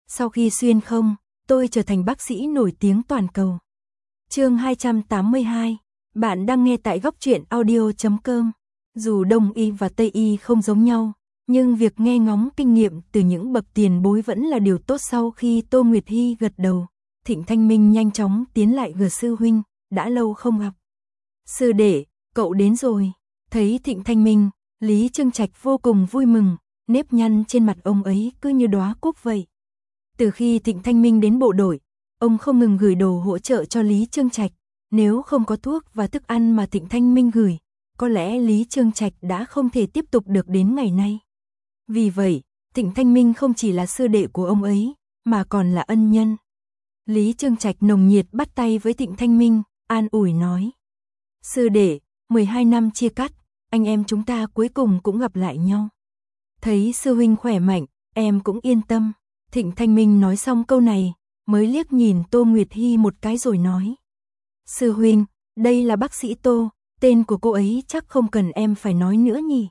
Sau khi xuyên không, tôi trở thành bác sĩ nổi tiếng toàn cầu. Chương 282. Bạn đang nghe tại góc truyện audio.com. Dù Đông y và Tây y không giống nhau, nhưng việc nghe ngóng kinh nghiệm từ những bậc tiền bối vẫn là điều tốt. Sau khi Tô Nguyệt Hy gật đầu, Thịnh Thanh Minh nhanh chóng tiến lại gần sư huynh, đã lâu không gặp. Sư đệ, cậu đến rồi. Thấy Thịnh Thanh Minh, Lý Trương Trạch vô cùng vui mừng, nếp nhăn trên mặt ông ấy cứ như đóa cúc vậy. Từ khi Thịnh Thanh Minh đến bộ đội, ông không ngừng gửi đồ hỗ trợ cho Lý Trương Trạch. Nếu không có thuốc và thức ăn mà Thịnh Thanh Minh gửi, có lẽ Lý Trương Trạch đã không thể tiếp tục được đến ngày nay. Vì vậy, Thịnh Thanh Minh không chỉ là sư đệ của ông ấy, mà còn là ân nhân. Lý Trương Trạch nồng nhiệt bắt tay với Thịnh Thanh Minh, an ủi nói. Sư đệ, 12 năm chia cắt, anh em chúng ta cuối cùng cũng gặp lại nhau. Thấy sư huynh khỏe mạnh, em cũng yên tâm. Thịnh Thanh Minh nói xong câu này, mới liếc nhìn Tô Nguyệt Hy một cái rồi nói. Sư huynh, đây là bác sĩ Tô, tên của cô ấy chắc không cần em phải nói nữa nhỉ.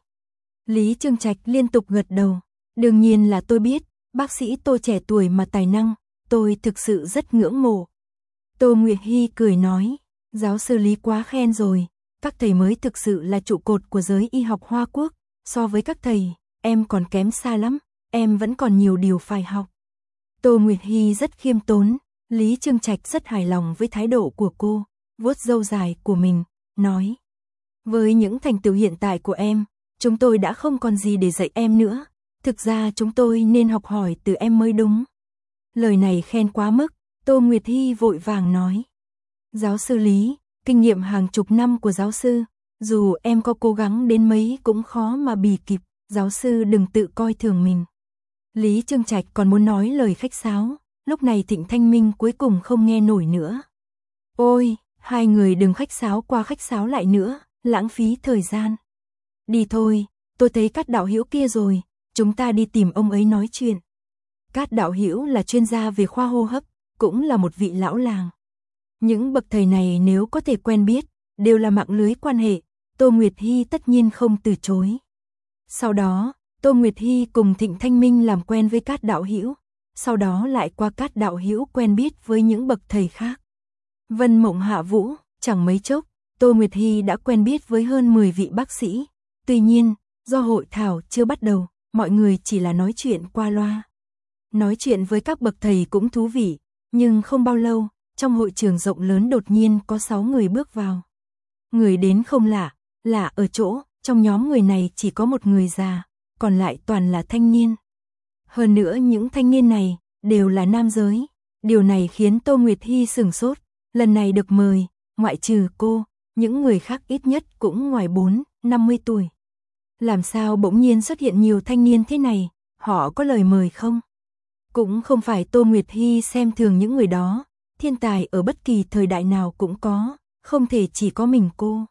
Lý Trương Trạch liên tục gật đầu. Đương nhiên là tôi biết, bác sĩ Tô trẻ tuổi mà tài năng, tôi thực sự rất ngưỡng mộ. Tô Nguyệt Hy cười nói, giáo sư Lý quá khen rồi, các thầy mới thực sự là trụ cột của giới y học Hoa Quốc, so với các thầy, em còn kém xa lắm, em vẫn còn nhiều điều phải học. Tô Nguyệt Hy rất khiêm tốn, Lý Trương Trạch rất hài lòng với thái độ của cô, vuốt râu dài của mình, nói. Với những thành tựu hiện tại của em, chúng tôi đã không còn gì để dạy em nữa, thực ra chúng tôi nên học hỏi từ em mới đúng. Lời này khen quá mức, Tô Nguyệt Hy vội vàng nói. Giáo sư Lý, kinh nghiệm hàng chục năm của giáo sư, dù em có cố gắng đến mấy cũng khó mà bì kịp, giáo sư đừng tự coi thường mình. Lý Trương Trạch còn muốn nói lời khách sáo, lúc này Thịnh Thanh Minh cuối cùng không nghe nổi nữa. Ôi, hai người đừng khách sáo qua khách sáo lại nữa, lãng phí thời gian. Đi thôi, tôi thấy Cát đạo hữu kia rồi, chúng ta đi tìm ông ấy nói chuyện. Cát đạo hữu là chuyên gia về khoa hô hấp, cũng là một vị lão làng. Những bậc thầy này nếu có thể quen biết, đều là mạng lưới quan hệ, Tô Nguyệt Hy tất nhiên không từ chối. Sau đó, Tô Nguyệt Hy cùng Thịnh Thanh Minh làm quen với Cát đạo hữu, sau đó lại qua Cát đạo hữu quen biết với những bậc thầy khác. Vân Mộng Hạ Vũ, chẳng mấy chốc, Tô Nguyệt Hy đã quen biết với hơn 10 vị bác sĩ. Tuy nhiên, do hội thảo chưa bắt đầu, mọi người chỉ là nói chuyện qua loa. Nói chuyện với các bậc thầy cũng thú vị, nhưng không bao lâu, trong hội trường rộng lớn đột nhiên có 6 người bước vào. Người đến không lạ, lạ ở chỗ, trong nhóm người này chỉ có một người già, còn lại toàn là thanh niên. Hơn nữa những thanh niên này đều là nam giới. Điều này khiến Tô Nguyệt Hy sửng sốt, lần này được mời, ngoại trừ cô, những người khác ít nhất cũng ngoài 40-50 tuổi. Làm sao bỗng nhiên xuất hiện nhiều thanh niên thế này, họ có lời mời không? Cũng không phải Tô Nguyệt Hy xem thường những người đó, thiên tài ở bất kỳ thời đại nào cũng có, không thể chỉ có mình cô.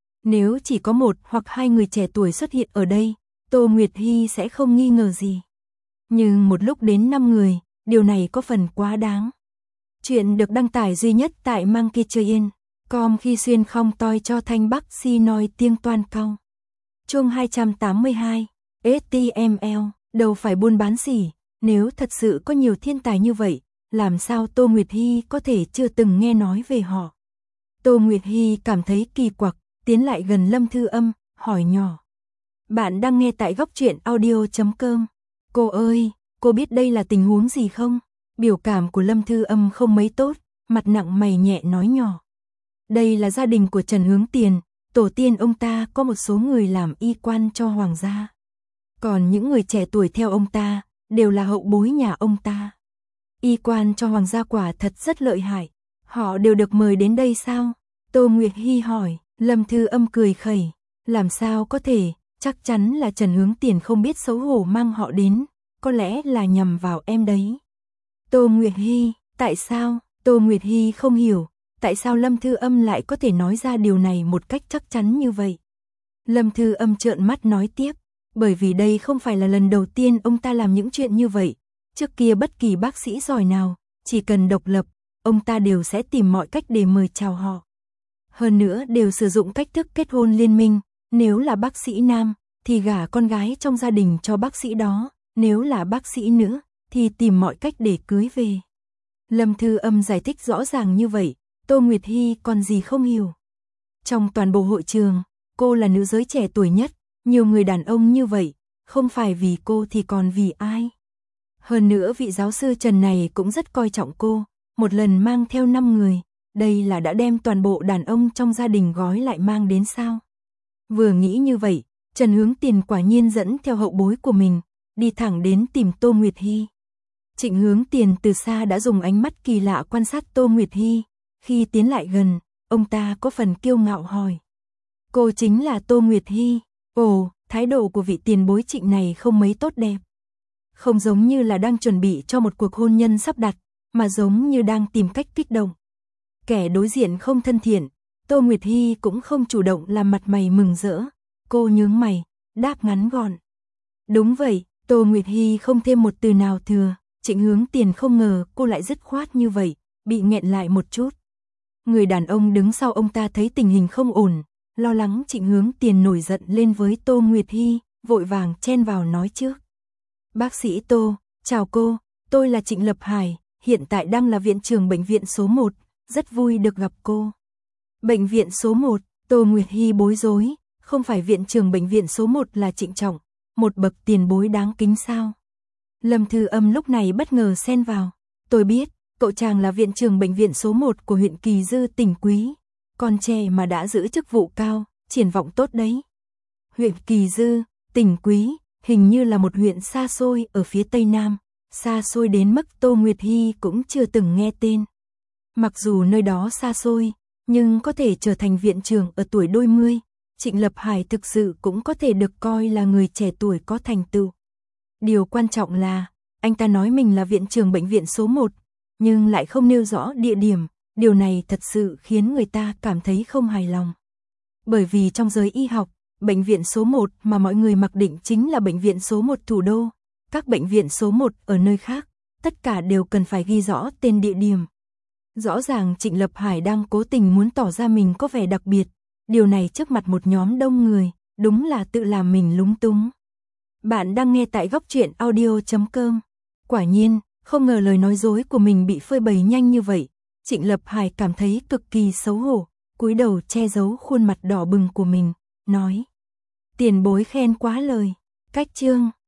Nếu chỉ có một hoặc hai người trẻ tuổi xuất hiện ở đây, Tô Nguyệt Hy sẽ không nghi ngờ gì. Nhưng một lúc đến 5 người, điều này có phần quá đáng. Chuyện được đăng tải duy nhất tại Monkeytrain.com khi xuyên không toi cho thanh bắc si nói tiếng toan cao. Chương 282, HTML, đâu phải buôn bán xỉ, nếu thật sự có nhiều thiên tài như vậy, làm sao Tô Nguyệt Hy có thể chưa từng nghe nói về họ. Tô Nguyệt Hy cảm thấy kỳ quặc, tiến lại gần Lâm Thư Âm, hỏi nhỏ. Bạn đang nghe tại góc truyện audio.com. Cô ơi, cô biết đây là tình huống gì không? Biểu cảm của Lâm Thư Âm không mấy tốt, mặt nặng mày nhẹ nói nhỏ. Đây là gia đình của Trần Hướng Tiền, tổ tiên ông ta có một số người làm y quan cho hoàng gia. Còn những người trẻ tuổi theo ông ta, đều là hậu bối nhà ông ta. Y quan cho hoàng gia quả thật rất lợi hại, họ đều được mời đến đây sao? Tô Nguyệt Hy hỏi, Lâm Thư Âm cười khẩy, làm sao có thể, chắc chắn là Trần Hướng Tiền không biết xấu hổ mang họ đến, có lẽ là nhằm vào em đấy. Tô Nguyệt Hy, tại sao? Tô Nguyệt Hy không hiểu, tại sao Lâm Thư Âm lại có thể nói ra điều này một cách chắc chắn như vậy. Lâm Thư Âm trợn mắt nói tiếp, bởi vì đây không phải là lần đầu tiên ông ta làm những chuyện như vậy. Trước kia bất kỳ bác sĩ giỏi nào, chỉ cần độc lập, ông ta đều sẽ tìm mọi cách để mời chào họ. Hơn nữa đều sử dụng cách thức kết hôn liên minh, nếu là bác sĩ nam, thì gả con gái trong gia đình cho bác sĩ đó, nếu là bác sĩ nữ, thì tìm mọi cách để cưới về. Lâm Thư Âm giải thích rõ ràng như vậy, Tô Nguyệt Hy còn gì không hiểu. Trong toàn bộ hội trường, cô là nữ giới trẻ tuổi nhất, nhiều người đàn ông như vậy, không phải vì cô thì còn vì ai. Hơn nữa vị giáo sư Trần này cũng rất coi trọng cô, một lần mang theo 5 người, đây là đã đem toàn bộ đàn ông trong gia đình gói lại mang đến sao. Vừa nghĩ như vậy, Trần Hướng Tiền quả nhiên dẫn theo hậu bối của mình, đi thẳng đến tìm Tô Nguyệt Hy. Trịnh Hướng Tiền từ xa đã dùng ánh mắt kỳ lạ quan sát Tô Nguyệt Hy, khi tiến lại gần, ông ta có phần kiêu ngạo hỏi. Cô chính là Tô Nguyệt Hy? Ồ, thái độ của vị tiền bối Trịnh này không mấy tốt đẹp. Không giống như là đang chuẩn bị cho một cuộc hôn nhân sắp đặt, mà giống như đang tìm cách kích động. Kẻ đối diện không thân thiện, Tô Nguyệt Hy cũng không chủ động làm mặt mày mừng rỡ. Cô nhướng mày, đáp ngắn gọn. Đúng vậy, Tô Nguyệt Hy không thêm một từ nào thừa. Trịnh Hướng Tiền không ngờ cô lại dứt khoát như vậy, bị nghẹn lại một chút. Người đàn ông đứng sau ông ta thấy tình hình không ổn, lo lắng Trịnh Hướng Tiền nổi giận lên với Tô Nguyệt Hy, vội vàng chen vào nói trước. Bác sĩ Tô, chào cô, tôi là Trịnh Lập Hải, hiện tại đang là viện trưởng bệnh viện số 1, rất vui được gặp cô. Bệnh viện số 1, Tô Nguyệt Hy bối rối, không phải viện trưởng bệnh viện số 1 là Trịnh Trọng, một bậc tiền bối đáng kính sao? Lâm Thư Âm lúc này bất ngờ xen vào. Tôi biết, cậu chàng là viện trưởng bệnh viện số 1 của huyện Kỳ Dư tỉnh Quý. Con trẻ mà đã giữ chức vụ cao, triển vọng tốt đấy. Huyện Kỳ Dư, tỉnh Quý, hình như là một huyện xa xôi ở phía Tây Nam. Xa xôi đến mức Tô Nguyệt Hy cũng chưa từng nghe tên. Mặc dù nơi đó xa xôi, nhưng có thể trở thành viện trưởng ở tuổi đôi mươi. Trịnh Lập Hải thực sự cũng có thể được coi là người trẻ tuổi có thành tựu. Điều quan trọng là, anh ta nói mình là viện trưởng bệnh viện số 1, nhưng lại không nêu rõ địa điểm, điều này thật sự khiến người ta cảm thấy không hài lòng. Bởi vì trong giới y học, bệnh viện số 1 mà mọi người mặc định chính là bệnh viện số 1 thủ đô, các bệnh viện số 1 ở nơi khác, tất cả đều cần phải ghi rõ tên địa điểm. Rõ ràng Trịnh Lập Hải đang cố tình muốn tỏ ra mình có vẻ đặc biệt, điều này trước mặt một nhóm đông người, đúng là tự làm mình lúng túng. Bạn đang nghe tại góc truyện audio.com. Quả nhiên, không ngờ lời nói dối của mình bị phơi bày nhanh như vậy. Trịnh Lập Hải cảm thấy cực kỳ xấu hổ, cúi đầu che giấu khuôn mặt đỏ bừng của mình, nói. Tiền bối khen quá lời. Cách chương